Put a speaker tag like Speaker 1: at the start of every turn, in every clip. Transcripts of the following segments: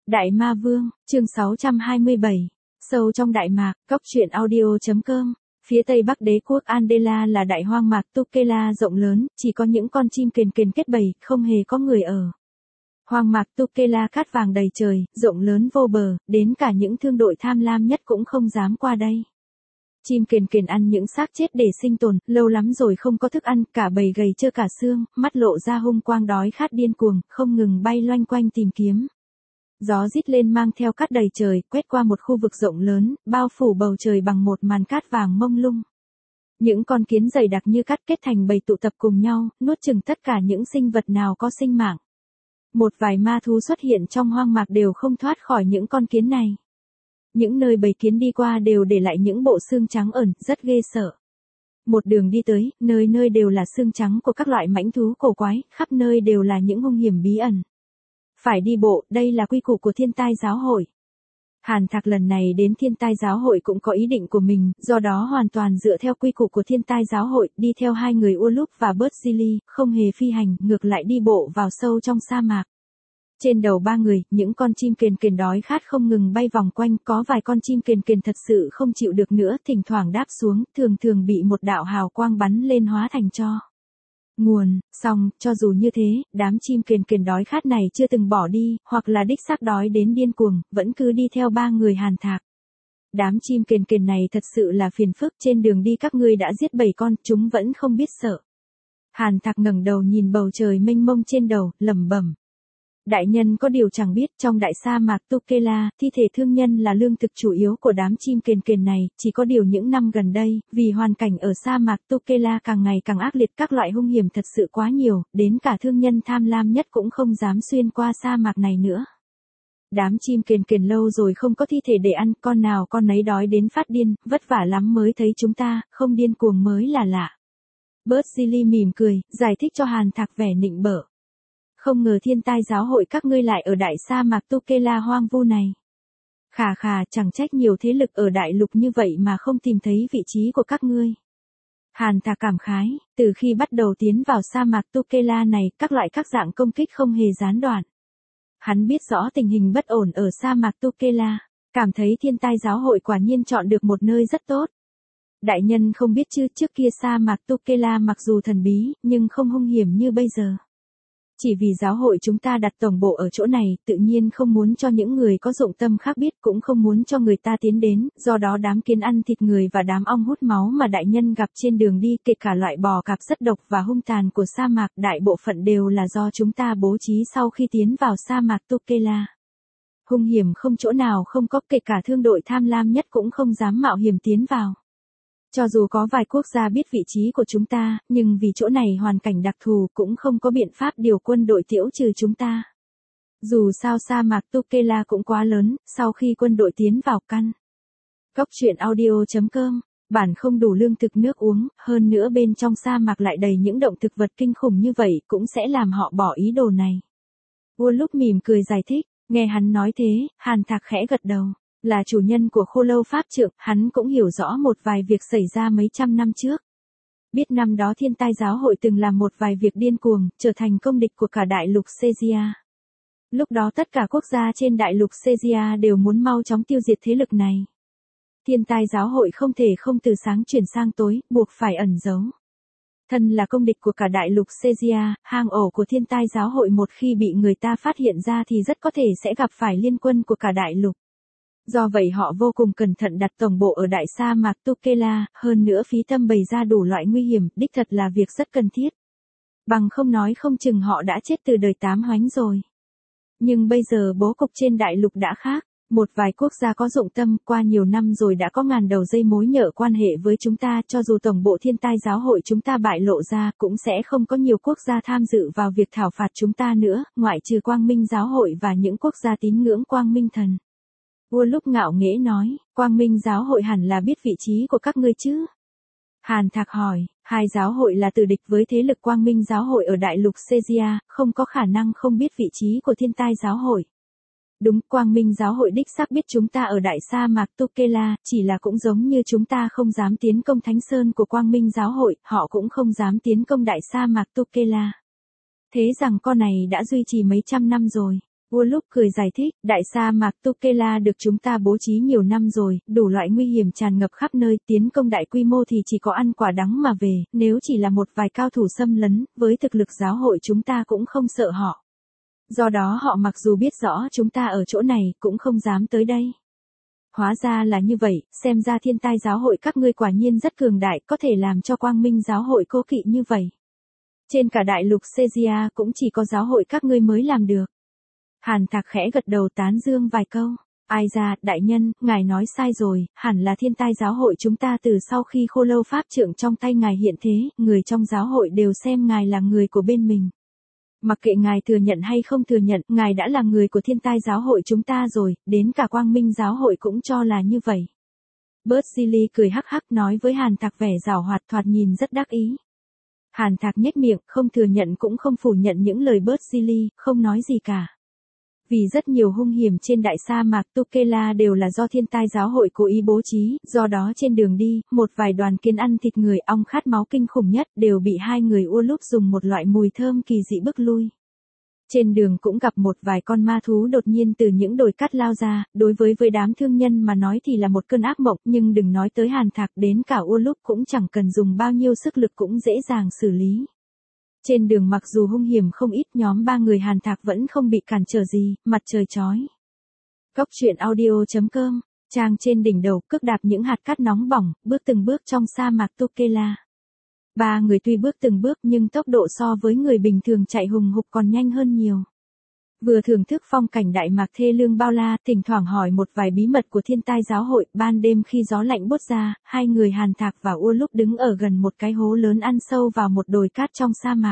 Speaker 1: Đại Ma Vương, chương 627. Sâu trong Đại Mạc, Cóc truyện audio.com. Phía tây bắc đế quốc Andela là đại hoang mạc Tukela rộng lớn, chỉ có những con chim kền kền kết bầy, không hề có người ở. Hoang mạc Tukela cát vàng đầy trời, rộng lớn vô bờ, đến cả những thương đội tham lam nhất cũng không dám qua đây. Chim kền kền ăn những xác chết để sinh tồn, lâu lắm rồi không có thức ăn, cả bầy gầy trơ cả xương, mắt lộ ra hung quang đói khát điên cuồng, không ngừng bay loanh quanh tìm kiếm. Gió rít lên mang theo cát đầy trời, quét qua một khu vực rộng lớn, bao phủ bầu trời bằng một màn cát vàng mông lung. Những con kiến dày đặc như cát kết thành bầy tụ tập cùng nhau, nuốt chửng tất cả những sinh vật nào có sinh mạng. Một vài ma thú xuất hiện trong hoang mạc đều không thoát khỏi những con kiến này. Những nơi bầy kiến đi qua đều để lại những bộ xương trắng ẩn, rất ghê sợ. Một đường đi tới, nơi nơi đều là xương trắng của các loại mãnh thú cổ quái, khắp nơi đều là những hung hiểm bí ẩn. Phải đi bộ, đây là quy củ của Thiên Tai Giáo hội. Hàn Thạc lần này đến Thiên Tai Giáo hội cũng có ý định của mình, do đó hoàn toàn dựa theo quy củ của Thiên Tai Giáo hội, đi theo hai người Ulup và Bert Zili, không hề phi hành, ngược lại đi bộ vào sâu trong sa mạc. Trên đầu ba người, những con chim kền kền đói khát không ngừng bay vòng quanh, có vài con chim kền kền thật sự không chịu được nữa, thỉnh thoảng đáp xuống, thường thường bị một đạo hào quang bắn lên hóa thành tro. Nguồn, song, cho dù như thế, đám chim kền kền đói khát này chưa từng bỏ đi, hoặc là đích xác đói đến điên cuồng, vẫn cứ đi theo ba người Hàn Thạc. Đám chim kền kền này thật sự là phiền phức, trên đường đi các ngươi đã giết 7 con, chúng vẫn không biết sợ. Hàn Thạc ngẩng đầu nhìn bầu trời mênh mông trên đầu, lẩm bẩm. Đại nhân có điều chẳng biết, trong đại sa mạc Tukela, thi thể thương nhân là lương thực chủ yếu của đám chim kền kền này, chỉ có điều những năm gần đây, vì hoàn cảnh ở sa mạc Tukela càng ngày càng ác liệt, các loại hung hiểm thật sự quá nhiều, đến cả thương nhân tham lam nhất cũng không dám xuyên qua sa mạc này nữa. Đám chim kền kền lâu rồi không có thi thể để ăn, con nào con nấy đói đến phát điên, vất vả lắm mới thấy chúng ta, không điên cuồng mới là lạ. Bert Zili mỉm cười, giải thích cho Hàn Thạc vẻ nịnh bợ. Không ngờ Thiên Tai Giáo hội các ngươi lại ở đại sa mạc Tukela hoang vu này. Khà, chẳng trách nhiều thế lực ở đại lục như vậy mà không tìm thấy vị trí của các ngươi. Hàn Thạc cảm khái, từ khi bắt đầu tiến vào sa mạc Tukela này, các dạng công kích không hề gián đoạn. Hắn biết rõ tình hình bất ổn ở sa mạc Tukela, cảm thấy Thiên Tai Giáo hội quả nhiên chọn được một nơi rất tốt. Đại nhân không biết chứ, trước kia sa mạc Tukela mặc dù thần bí, nhưng không hung hiểm như bây giờ. Chỉ vì giáo hội chúng ta đặt tổng bộ ở chỗ này, tự nhiên không muốn cho những người có dụng tâm khác biết, cũng không muốn cho người ta tiến đến, do đó đám kiến ăn thịt người và đám ong hút máu mà đại nhân gặp trên đường đi, kể cả loại bò cạp rất độc và hung tàn của sa mạc, đại bộ phận đều là do chúng ta bố trí sau khi tiến vào sa mạc Tukela. Hung hiểm không chỗ nào không có, kể cả thương đội tham lam nhất cũng không dám mạo hiểm tiến vào. Cho dù có vài quốc gia biết vị trí của chúng ta, nhưng vì chỗ này hoàn cảnh đặc thù cũng không có biện pháp điều quân đội tiễu trừ chúng ta. Dù sao sa mạc Tukela cũng quá lớn, sau khi quân đội tiến vào căn. Cóc truyện audio.com, bản không đủ lương thực nước uống, hơn nữa bên trong sa mạc lại đầy những động thực vật kinh khủng như vậy cũng sẽ làm họ bỏ ý đồ này. Vua lúc mỉm cười giải thích, nghe hắn nói thế, Hàn Thạc khẽ gật đầu. Là chủ nhân của Khô Lâu Pháp Trượng, hắn cũng hiểu rõ một vài việc xảy ra mấy trăm năm trước. Biết năm đó Thiên Tai Giáo hội từng làm một vài việc điên cuồng, trở thành công địch của cả đại lục Caesarea. Lúc đó tất cả quốc gia trên đại lục Caesarea đều muốn mau chóng tiêu diệt thế lực này. Thiên Tai Giáo hội không thể không từ sáng chuyển sang tối, buộc phải ẩn giấu. Thân là công địch của cả đại lục Caesarea, hang ổ của Thiên Tai Giáo hội một khi bị người ta phát hiện ra thì rất có thể sẽ gặp phải liên quân của cả đại lục. Do vậy họ vô cùng cẩn thận đặt tổng bộ ở đại sa mạc Tukela, hơn nữa phí tâm bày ra đủ loại nguy hiểm, đích thật là việc rất cần thiết. Bằng không nói không chừng họ đã chết từ đời 8 hoánh rồi. Nhưng bây giờ bố cục trên đại lục đã khác, một vài quốc gia có dụng tâm, qua nhiều năm rồi đã có ngàn đầu dây mối nhợ quan hệ với chúng ta, cho dù tổng bộ Thiên Tai Giáo hội chúng ta bại lộ ra, cũng sẽ không có nhiều quốc gia tham dự vào việc thảo phạt chúng ta nữa, ngoại trừ Quang Minh Giáo hội và những quốc gia tín ngưỡng Quang Minh Thần. Vua lúc ngạo nghễ nói, Quang Minh Giáo hội hẳn là biết vị trí của các ngươi chứ? Hàn Thạc hỏi, hai giáo hội là tử địch với thế lực Quang Minh Giáo hội ở đại lục Caesarea, không có khả năng không biết vị trí của Thiên Tai Giáo hội. Đúng, Quang Minh Giáo hội đích xác biết chúng ta ở đại sa mạc Tukela, chỉ là cũng giống như chúng ta không dám tiến công Thánh Sơn của Quang Minh Giáo hội, họ cũng không dám tiến công đại sa mạc Tukela. Thế rằng con này đã duy trì mấy trăm năm rồi. Uruk cười giải thích, đại sa mạc Tukela được chúng ta bố trí nhiều năm rồi, đủ loại nguy hiểm tràn ngập khắp nơi, tiến công đại quy mô thì chỉ có ăn quả đắng mà về, nếu chỉ là một vài cao thủ xâm lấn, với thực lực giáo hội chúng ta cũng không sợ họ. Do đó họ mặc dù biết rõ chúng ta ở chỗ này, cũng không dám tới đây. Hóa ra là như vậy, xem ra thiên tai giáo hội các ngươi quả nhiên rất cường đại, có thể làm cho quang minh giáo hội cố kỵ như vậy. Trên cả đại lục Caesarea cũng chỉ có giáo hội các ngươi mới làm được. Hàn Thạc khẽ gật đầu tán dương vài câu. Ai ra, đại nhân, ngài nói sai rồi, hẳn là thiên tai giáo hội chúng ta từ sau khi Khô Lâu pháp trượng trong tay ngài hiện thế, người trong giáo hội đều xem ngài là người của bên mình. Mặc kệ ngài thừa nhận hay không thừa nhận, ngài đã là người của thiên tai giáo hội chúng ta rồi, đến cả quang minh giáo hội cũng cho là như vậy. Bert Zilli cười hắc hắc nói với Hàn Thạc vẻ giảo hoạt thoạt nhìn rất đắc ý. Hàn Thạc nhếch miệng, không thừa nhận cũng không phủ nhận những lời Bert Zilli, không nói gì cả. Vì rất nhiều hung hiểm trên đại sa mạc Tukela đều là do thiên tai giáo hội cố ý bố trí, do đó trên đường đi, một vài đoàn kiến ăn thịt người ong khát máu kinh khủng nhất đều bị hai người Uruk dùng một loại mùi thơm kỳ dị bức lui. Trên đường cũng gặp một vài con ma thú đột nhiên từ những đồi cát lao ra, đối với đám thương nhân mà nói thì là một cơn ác mộng, nhưng đừng nói tới Hàn Thạc, đến cả Uruk cũng chẳng cần dùng bao nhiêu sức lực cũng dễ dàng xử lý. Trên đường mặc dù hung hiểm không ít, nhóm ba người Hàn Thạc vẫn không bị cản trở gì, mặt trời chói. Cốc truyện audio.com, trang trên đỉnh đầu, cước đạp những hạt cát nóng bỏng, bước từng bước trong sa mạc Tukela. Ba người tuy bước từng bước nhưng tốc độ so với người bình thường chạy hùng hục còn nhanh hơn nhiều. Vừa thưởng thức phong cảnh đại mạc thê lương bao la, thỉnh thoảng hỏi một vài bí mật của thiên tai giáo hội, ban đêm khi gió lạnh buốt ra, hai người Hàn Thạc và Uruk đứng ở gần một cái hố lớn ăn sâu vào một đồi cát trong sa mạc.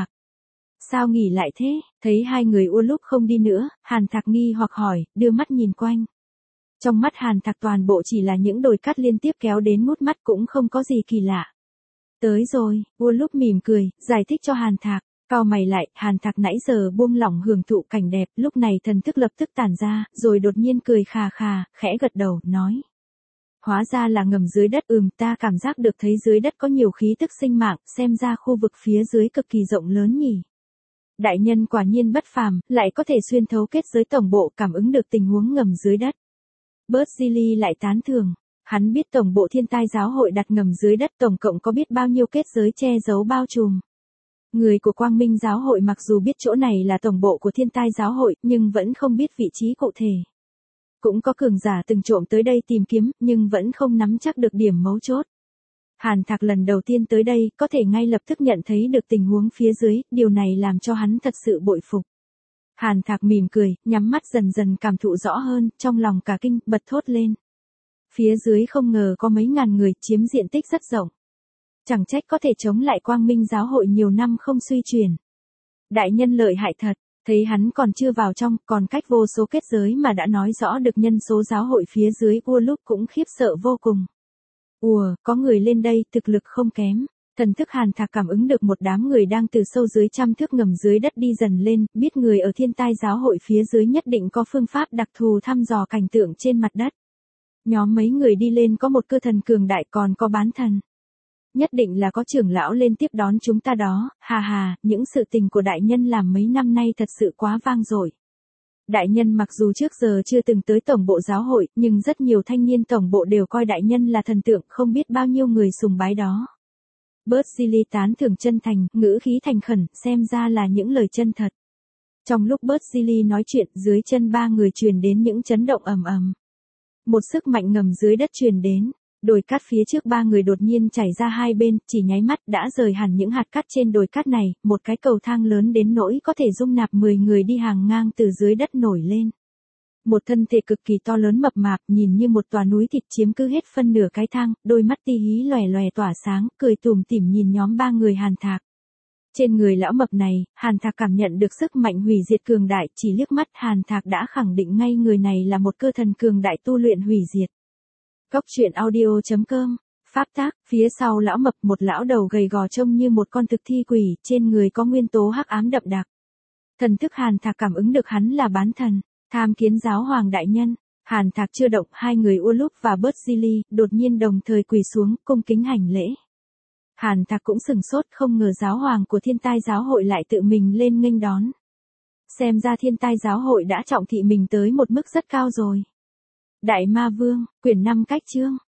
Speaker 1: Sao nghỉ lại thế? Thấy hai người Uruk không đi nữa, Hàn Thạc nghi hoặc hỏi, đưa mắt nhìn quanh. Trong mắt Hàn Thạc toàn bộ chỉ là những đồi cát liên tiếp kéo đến ngút mắt, cũng không có gì kỳ lạ. Tới rồi, Uruk mỉm cười, giải thích cho Hàn Thạc. Cau mày lại, Hàn Thạc nãy giờ buông lỏng hưởng thụ cảnh đẹp, lúc này thần thức lập tức tản ra, rồi đột nhiên cười khà khà, khẽ gật đầu, nói. Hóa ra là ngầm dưới đất, ta cảm giác được thấy dưới đất có nhiều khí tức sinh mạng, xem ra khu vực phía dưới cực kỳ rộng lớn nhỉ. Đại nhân quả nhiên bất phàm, lại có thể xuyên thấu kết giới tổng bộ, cảm ứng được tình huống ngầm dưới đất. Bert Zilli lại tán thưởng. Hắn biết tổng bộ thiên tai giáo hội đặt ngầm dưới đất tổng cộng có biết bao nhiêu kết giới che giấu bao trùm. Người của Quang Minh giáo hội mặc dù biết chỗ này là tổng bộ của thiên tai giáo hội, nhưng vẫn không biết vị trí cụ thể. Cũng có cường giả từng trộm tới đây tìm kiếm, nhưng vẫn không nắm chắc được điểm mấu chốt. Hàn Thạc lần đầu tiên tới đây, có thể ngay lập tức nhận thấy được tình huống phía dưới, điều này làm cho hắn thật sự bội phục. Hàn Thạc mỉm cười, nhắm mắt dần dần cảm thụ rõ hơn, trong lòng cả kinh, bật thốt lên. Phía dưới không ngờ có mấy ngàn người, chiếm diện tích rất rộng. Chẳng trách có thể chống lại Quang Minh giáo hội nhiều năm không suy chuyển. Đại nhân lợi hại thật, thấy hắn còn chưa vào trong, còn cách vô số kết giới mà đã nói rõ được nhân số giáo hội phía dưới, Uruk cũng khiếp sợ vô cùng. Có người lên đây, thực lực không kém. Thần thức Hàn Thạc cảm ứng được một đám người đang từ sâu dưới trăm thước ngầm dưới đất đi dần lên, biết người ở thiên tai giáo hội phía dưới nhất định có phương pháp đặc thù thăm dò cảnh tượng trên mặt đất. Nhóm mấy người đi lên có một cơ thần cường đại, còn có bán thần. Nhất định là có trưởng lão lên tiếp đón chúng ta đó, hà, những sự tình của đại nhân làm mấy năm nay thật sự quá vang dội. Đại nhân mặc dù trước giờ chưa từng tới tổng bộ giáo hội, nhưng rất nhiều thanh niên tổng bộ đều coi đại nhân là thần tượng, không biết bao nhiêu người sùng bái đó. Bert Zilli tán thưởng chân thành, ngữ khí thành khẩn, xem ra là những lời chân thật. Trong lúc Bert Zilli nói chuyện, dưới chân ba người truyền đến những chấn động ầm ầm. Một sức mạnh ngầm dưới đất truyền đến. Đồi cát phía trước ba người đột nhiên chảy ra hai bên, chỉ nháy mắt đã rời hẳn những hạt cát trên đồi cát này, một cái cầu thang lớn đến nỗi có thể dung nạp 10 người đi hàng ngang từ dưới đất nổi lên. Một thân thể cực kỳ to lớn mập mạp, nhìn như một tòa núi thịt chiếm cứ hết phân nửa cái thang, đôi mắt ti hí lòe lòe tỏa sáng, cười tủm tỉm nhìn nhóm ba người Hàn Thạc. Trên người lão mập này, Hàn Thạc cảm nhận được sức mạnh hủy diệt cường đại, chỉ liếc mắt Hàn Thạc đã khẳng định ngay người này là một cơ thần cường đại tu luyện hủy diệt. Cốc truyện audio.com, pháp tác, phía sau lão mập một lão đầu gầy gò trông như một con thực thi quỷ, trên người có nguyên tố hắc ám đậm đặc. Thần thức Hàn Thạc cảm ứng được hắn là bán thần, tham kiến giáo hoàng đại nhân. Hàn Thạc chưa động, hai người Uruk và Bert Zilli đột nhiên đồng thời quỳ xuống, cung kính hành lễ. Hàn Thạc cũng sừng sốt, không ngờ giáo hoàng của thiên tai giáo hội lại tự mình lên nghênh đón. Xem ra thiên tai giáo hội đã trọng thị mình tới một mức rất cao rồi. Đại Ma Vương, quyển 5 cách chương.